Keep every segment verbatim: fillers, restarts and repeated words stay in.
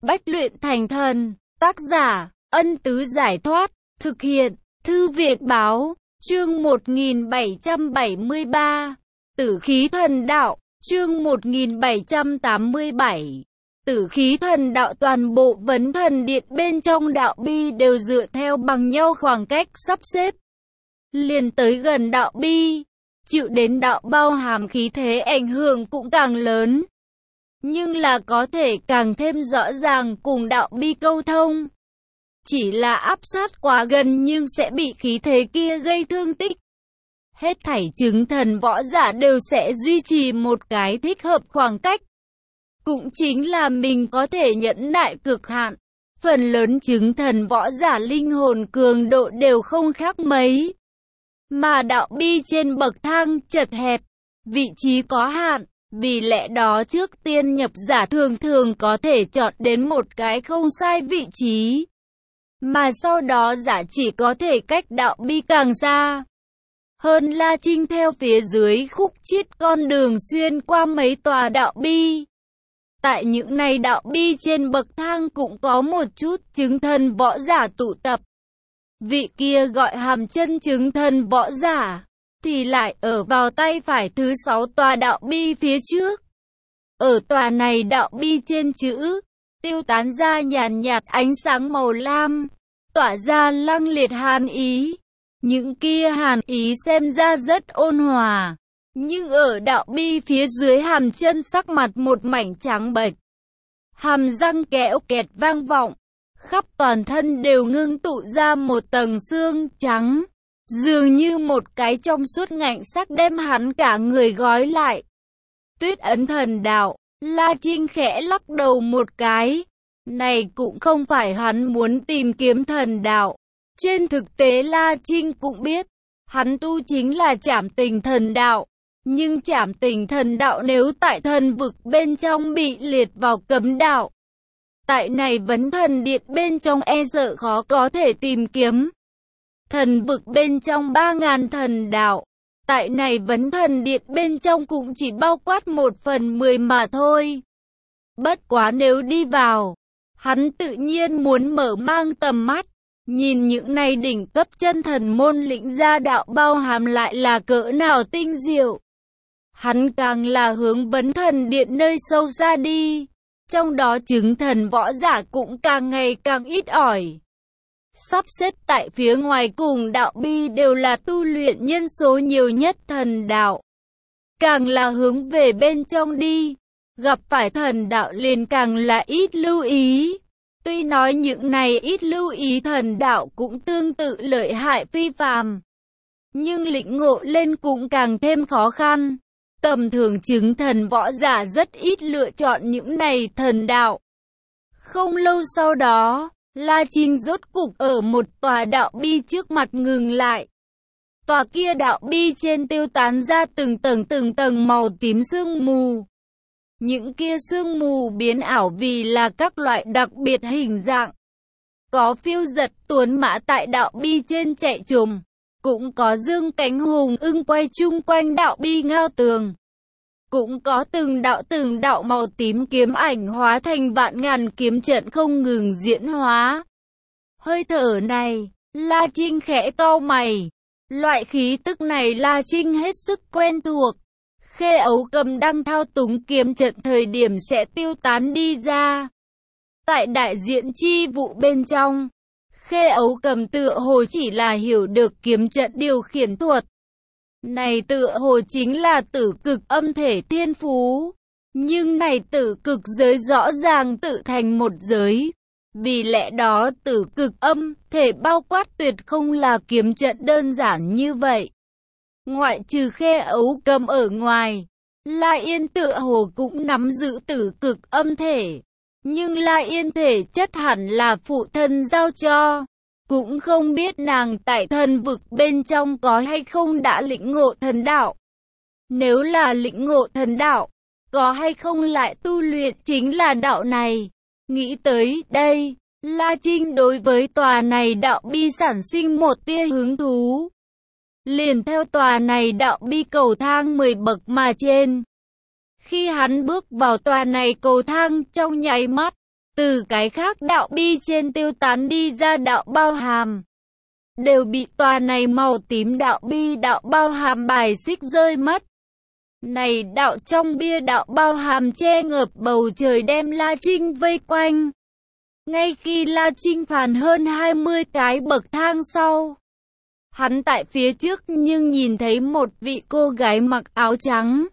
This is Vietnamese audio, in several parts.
Bách luyện thành thần. Tác giả, Ân Tứ Giải Thoát. Thực hiện, Thư Việt Báo. Chương một nghìn bảy trăm bảy mươi ba. Tử khí thần đạo. Chương một nghìn bảy trăm tám mươi bảy. Tử khí thần đạo. Toàn bộ vấn thần điện bên trong đạo bi đều dựa theo bằng nhau khoảng cách sắp xếp. Liền tới gần đạo bi, chịu đến đạo bao hàm khí thế ảnh hưởng cũng càng lớn. Nhưng là có thể càng thêm rõ ràng cùng đạo bi câu thông. Chỉ là áp sát quá gần nhưng sẽ bị khí thế kia gây thương tích. Hết thảy chứng thần võ giả đều sẽ duy trì một cái thích hợp khoảng cách. Cũng chính là mình có thể nhẫn nại cực hạn. Phần lớn chứng thần võ giả linh hồn cường độ đều không khác mấy. Mà đạo bi trên bậc thang chật hẹp, vị trí có hạn, vì lẽ đó trước tiên nhập giả thường thường có thể chọn đến một cái không sai vị trí. Mà sau đó giả chỉ có thể cách đạo bi càng xa. Hơn La Trinh theo phía dưới khúc chiết con đường xuyên qua mấy tòa đạo bi. Tại những này đạo bi trên bậc thang cũng có một chút chứng thần võ giả tụ tập. Vị kia gọi hàm chân chứng thần võ giả, thì lại ở vào tay phải thứ sáu tòa đạo bi phía trước. Ở tòa này đạo bi trên chữ, tiêu tán ra nhàn nhạt ánh sáng màu lam, tỏa ra lăng liệt hàn ý. Những kia hàn ý xem ra rất ôn hòa, nhưng ở đạo bi phía dưới hàm chân sắc mặt một mảnh trắng bệch. Hàm răng kẽo kẹt vang vọng, khắp toàn thân đều ngưng tụ ra một tầng xương trắng, dường như một cái trong suốt ngạnh sắc đem hắn cả người gói lại. Tuyết ấn thần đạo, La Trinh khẽ lắc đầu một cái. Này cũng không phải hắn muốn tìm kiếm thần đạo. Trên thực tế La Trinh cũng biết, hắn tu chính là trảm tình thần đạo. Nhưng trảm tình thần đạo nếu tại thần vực bên trong bị liệt vào cấm đạo, tại này vấn thần điện bên trong e sợ khó có thể tìm kiếm. Thần vực bên trong ba ngàn thần đạo, tại này vấn thần điện bên trong cũng chỉ bao quát một phần mười mà thôi. Bất quá nếu đi vào, hắn tự nhiên muốn mở mang tầm mắt, nhìn những này đỉnh cấp chân thần môn lĩnh gia đạo bao hàm lại là cỡ nào tinh diệu. Hắn càng là hướng vấn thần điện nơi sâu xa đi, trong đó chứng thần võ giả cũng càng ngày càng ít ỏi. Sắp xếp tại phía ngoài cùng đạo bi đều là tu luyện nhân số nhiều nhất thần đạo. Càng là hướng về bên trong đi, gặp phải thần đạo liền càng là ít lưu ý. Tuy nói những này ít lưu ý thần đạo cũng tương tự lợi hại phi phàm, nhưng lĩnh ngộ lên cũng càng thêm khó khăn. Tầm thường chứng thần võ giả rất ít lựa chọn những này thần đạo. Không lâu sau đó, La Trinh rốt cục ở một tòa đạo bi trước mặt ngừng lại. Tòa kia đạo bi trên tiêu tán ra từng tầng từng tầng màu tím sương mù. Những kia sương mù biến ảo vì là các loại đặc biệt hình dạng. Có phiêu giật tuấn mã tại đạo bi trên chạy trồm, cũng có dương cánh hùng ưng quay chung quanh đạo bi ngao tường. Cũng có từng đạo từng đạo màu tím kiếm ảnh hóa thành vạn ngàn kiếm trận không ngừng diễn hóa. Hơi thở này, La Trinh khẽ cau mày. Loại khí tức này La Trinh hết sức quen thuộc. Khê Ấu Cầm đang thao túng kiếm trận thời điểm sẽ tiêu tán đi ra. Tại đại diện chi vụ bên trong, Khê Ấu Cầm tựa hồ chỉ là hiểu được kiếm trận điều khiển thuật. Này tựa hồ chính là tử cực âm thể thiên phú. Nhưng này tử cực giới rõ ràng tự thành một giới. Vì lẽ đó tử cực âm thể bao quát tuyệt không là kiếm trận đơn giản như vậy. Ngoại trừ Khê Ấu Cầm ở ngoài, La Yên tựa hồ cũng nắm giữ tử cực âm thể. Nhưng La Yên thể chất hẳn là phụ thân giao cho. Cũng không biết nàng tại thần vực bên trong có hay không đã lĩnh ngộ thần đạo. Nếu là lĩnh ngộ thần đạo, có hay không lại tu luyện chính là đạo này. Nghĩ tới đây, La Trinh đối với tòa này đạo bi sản sinh một tia hứng thú. Liền theo tòa này đạo bi cầu thang mười bậc mà trên. Khi hắn bước vào tòa này cầu thang trong nháy mắt, Từ cái khác đạo bi trên tiêu tán đi ra đạo bao hàm, đều bị tòa này màu tím đạo bi đạo bao hàm bài xích rơi mất. Này đạo trong bia đạo bao hàm che ngợp bầu trời đem La Trinh vây quanh. Ngay khi La Trinh phàn hơn hai mươi cái bậc thang sau, hắn tại phía trước nhưng nhìn thấy một vị cô gái mặc áo trắng.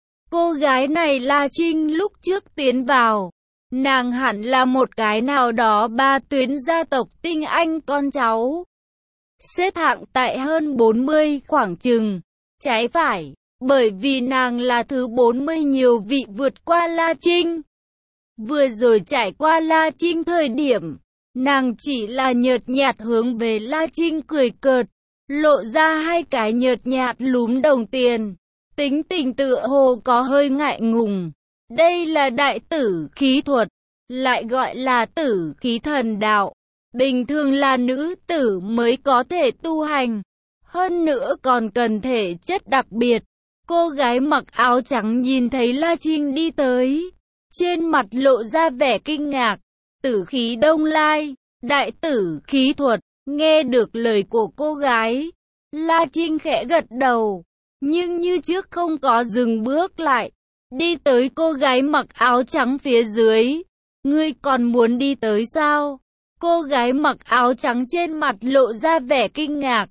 Cô gái này La Trinh lúc trước tiến vào, nàng hẳn là một cái nào đó ba tuyến gia tộc tinh anh con cháu. Xếp hạng tại hơn bốn mươi khoảng chừng, trái phải, bởi vì nàng là thứ bốn mươi nhiều vị vượt qua La Trinh. Vừa rồi trải qua La Trinh thời điểm, nàng chỉ là nhợt nhạt hướng về La Trinh cười cợt, lộ ra hai cái nhợt nhạt lúm đồng tiền. Tính tình tựa hồ có hơi ngại ngùng. Đây là đại tử khí thuật, lại gọi là tử khí thần đạo. Bình thường là nữ tử mới có thể tu hành, hơn nữa còn cần thể chất đặc biệt. Cô gái mặc áo trắng nhìn thấy La Trinh đi tới, trên mặt lộ ra vẻ kinh ngạc. Tử khí Đông Lai, đại tử khí thuật. Nghe được lời của cô gái, La Trinh khẽ gật đầu, nhưng như trước không có dừng bước lại, đi tới cô gái mặc áo trắng phía dưới. Ngươi còn muốn đi tới sao? Cô gái mặc áo trắng trên mặt lộ ra vẻ kinh ngạc.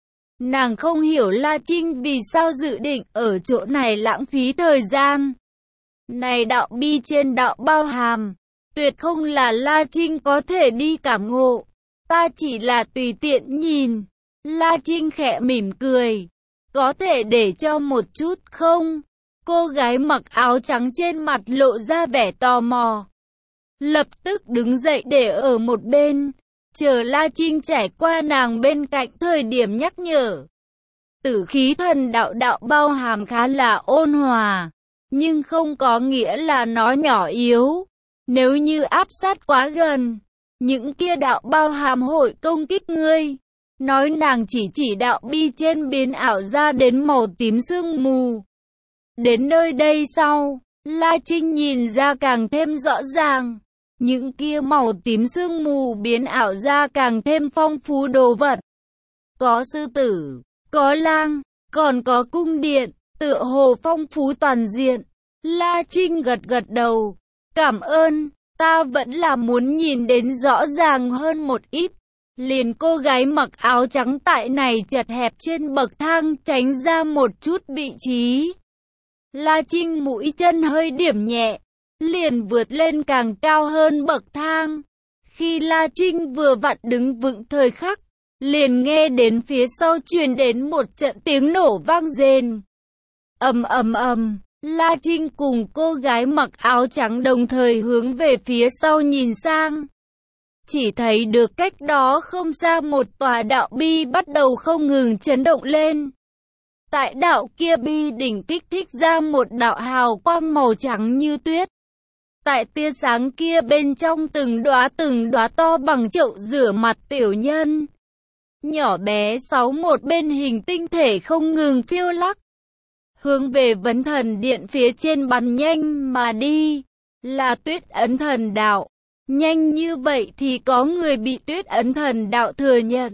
Nàng không hiểu La Trinh vì sao dự định ở chỗ này lãng phí thời gian. Này đạo bi trên đạo bao hàm, tuyệt không là La Trinh có thể đi cảm ngộ. Ta chỉ là tùy tiện nhìn. La Trinh khẽ mỉm cười. Có thể để cho một chút không? Cô gái mặc áo trắng trên mặt lộ ra vẻ tò mò. Lập tức đứng dậy để ở một bên, chờ La Trinh trải qua nàng bên cạnh thời điểm nhắc nhở. Tử khí thần đạo đạo bao hàm khá là ôn hòa, nhưng không có nghĩa là nó nhỏ yếu. Nếu như áp sát quá gần, những kia đạo bao hàm hội công kích ngươi. Nói nàng chỉ chỉ đạo bi trên biến ảo ra đến màu tím sương mù. Đến nơi đây sau, La Trinh nhìn ra càng thêm rõ ràng. Những kia màu tím sương mù biến ảo ra càng thêm phong phú đồ vật. Có sư tử, có lang, còn có cung điện, tựa hồ phong phú toàn diện. La Trinh gật gật đầu. Cảm ơn, ta vẫn là muốn nhìn đến rõ ràng hơn một ít. Liền cô gái mặc áo trắng tại này chật hẹp trên bậc thang tránh ra một chút vị trí. La Trinh mũi chân hơi điểm nhẹ, liền vượt lên càng cao hơn bậc thang. Khi La Trinh vừa vặn đứng vững thời khắc, liền nghe đến phía sau truyền đến một trận tiếng nổ vang rền. Ầm ầm ầm, La Trinh cùng cô gái mặc áo trắng đồng thời hướng về phía sau nhìn sang. Chỉ thấy được cách đó không xa một tòa đạo bi bắt đầu không ngừng chấn động lên. Tại đạo kia bi đỉnh kích thích ra một đạo hào quang màu trắng như tuyết. Tại tia sáng kia bên trong từng đóa từng đóa to bằng chậu rửa mặt tiểu nhân. Nhỏ bé sáu một bên hình tinh thể không ngừng phiêu lắc. Hướng về vấn thần điện phía trên bắn nhanh mà đi. Là tuyết ấn thần đạo. Nhanh như vậy thì có người bị tuyết ấn thần đạo thừa nhận.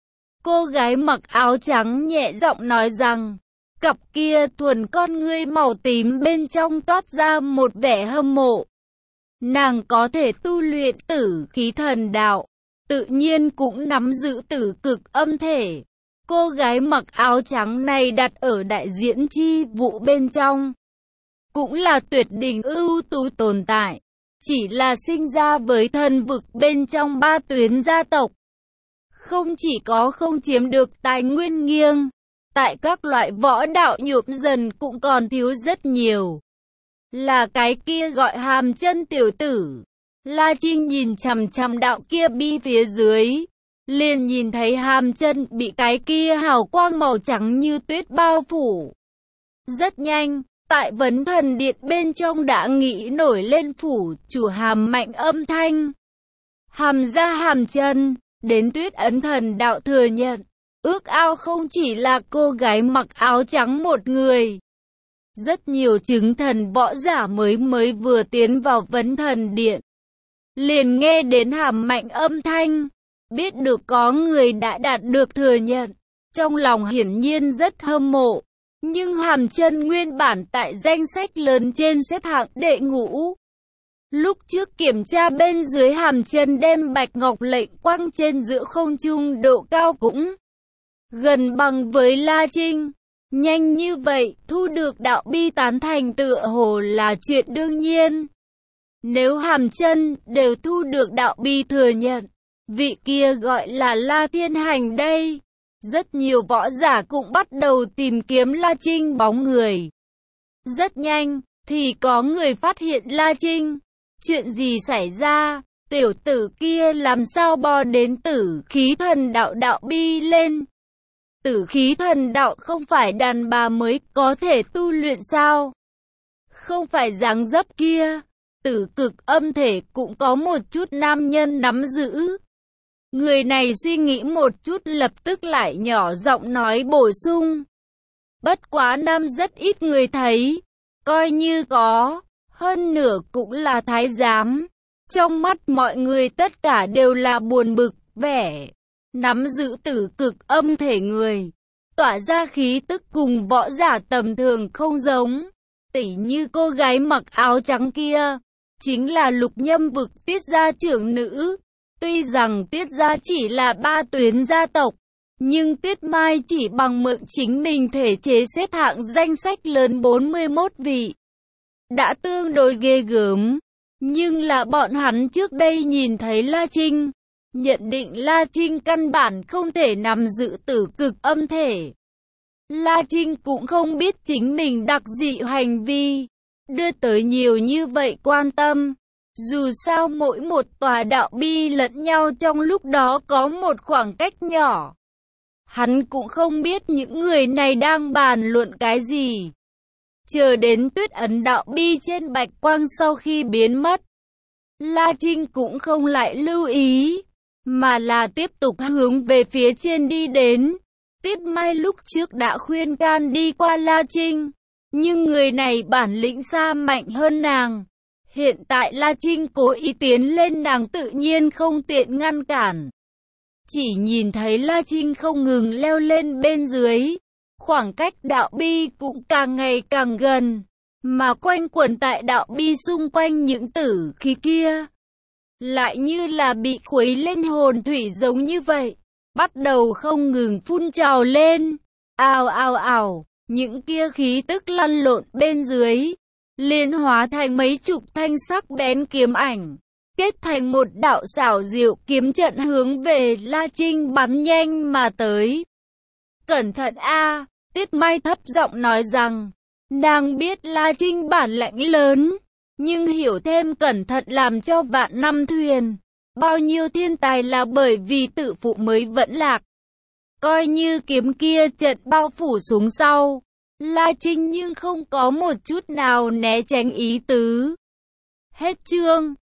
Cô gái mặc áo trắng nhẹ giọng nói rằng, cặp kia thuần con ngươi màu tím bên trong toát ra một vẻ hâm mộ. Nàng có thể tu luyện tử khí thần đạo, tự nhiên cũng nắm giữ tử cực âm thể. Cô gái mặc áo trắng này đặt ở đại diễn chi vụ bên trong, cũng là tuyệt đỉnh ưu tú tồn tại. Chỉ là sinh ra với thần vực bên trong ba tuyến gia tộc. Không chỉ có không chiếm được tài nguyên nghiêng, tại các loại võ đạo nhuộm dần cũng còn thiếu rất nhiều. Là cái kia gọi hàm chân tiểu tử. La Trinh nhìn chằm chằm đạo kia bi phía dưới, liền nhìn thấy hàm chân bị cái kia hào quang màu trắng như tuyết bao phủ. Rất nhanh, tại vấn thần điện bên trong đã nghĩ nổi lên phủ chủ hàm mạnh âm thanh. Hàm ra hàm chân, đến tuyết ấn thần đạo thừa nhận. Ước ao không chỉ là cô gái mặc áo trắng một người. Rất nhiều chứng thần võ giả mới mới vừa tiến vào vấn thần điện. liền nghe đến Hàm Mạnh âm thanh, biết được có người đã đạt được thừa nhận, trong lòng hiển nhiên rất hâm mộ. Nhưng Hàm Chân nguyên bản tại danh sách lớn trên xếp hạng đệ ngũ. Lúc trước kiểm tra bên dưới Hàm Chân đem Bạch Ngọc lệnh quăng trên giữa không trung độ cao cũng gần bằng với La Trinh. Nhanh như vậy, thu được đạo bi tán thành tựa hồ là chuyện đương nhiên. Nếu Hàm Chân đều thu được đạo bi thừa nhận, vị kia gọi là La Thiên Hành đây. Rất nhiều võ giả cũng bắt đầu tìm kiếm La Trinh bóng người. Rất nhanh, thì có người phát hiện La Trinh. Chuyện gì xảy ra? Tiểu tử kia làm sao bò đến Tử Khí Thần Đạo đạo bi lên? Tử Khí Thần Đạo không phải đàn bà mới có thể tu luyện sao? Không phải dáng dấp kia, Tử Cực Âm thể cũng có một chút nam nhân nắm giữ. Người này suy nghĩ một chút lập tức lại nhỏ giọng nói bổ sung. Bất quá nam rất ít người thấy, coi như có, hơn nửa cũng là thái giám. Trong mắt mọi người tất cả đều là buồn bực, vẻ nắm giữ Tử Cực Âm thể người, tỏa ra khí tức cùng võ giả tầm thường không giống. Tỉ như cô gái mặc áo trắng kia, chính là Lục Nhâm Vực Tiết gia trưởng nữ. Tuy rằng Tiết gia chỉ là ba tuyến gia tộc, nhưng Tiết Mai chỉ bằng mượn chính mình thể chế xếp hạng danh sách lớn bốn mươi mốt vị. Đã tương đối ghê gớm, nhưng là bọn hắn trước đây nhìn thấy La Trinh, nhận định La Trinh căn bản không thể nắm giữ Tử Cực Âm thể. La Trinh cũng không biết chính mình đặc dị hành vi, đưa tới nhiều như vậy quan tâm. Dù sao mỗi một tòa đạo bi lẫn nhau trong lúc đó có một khoảng cách nhỏ. Hắn cũng không biết những người này đang bàn luận cái gì. Chờ đến tuyết ấn đạo bi trên bạch quang sau khi biến mất, La Trinh cũng không lại lưu ý, mà là tiếp tục hướng về phía trên đi đến. Tiết Mai lúc trước đã khuyên can đi qua La Trinh, nhưng người này bản lĩnh xa mạnh hơn nàng. Hiện tại La Trinh cố ý tiến lên, nàng tự nhiên không tiện ngăn cản. Chỉ nhìn thấy La Trinh không ngừng leo lên bên dưới, khoảng cách đạo bi cũng càng ngày càng gần, mà quanh quẩn tại đạo bi xung quanh những tử khí kia, lại như là bị khuấy lên hồn thủy giống như vậy, bắt đầu không ngừng phun trào lên. Ào ào ào, những kia khí tức lăn lộn bên dưới, liên hóa thành mấy chục thanh sắc bén kiếm ảnh, kết thành một đạo xảo diệu kiếm trận hướng về La Trinh bắn nhanh mà tới. Cẩn thận a, Tiết Mai thấp giọng nói rằng, nàng biết La Trinh bản lãnh lớn, nhưng hiểu thêm cẩn thận làm cho vạn năm thuyền. Bao nhiêu thiên tài là bởi vì tự phụ mới vẫn lạc. Coi như kiếm kia trận bao phủ xuống sau, La Trinh nhưng không có một chút nào né tránh ý tứ. Hết chương.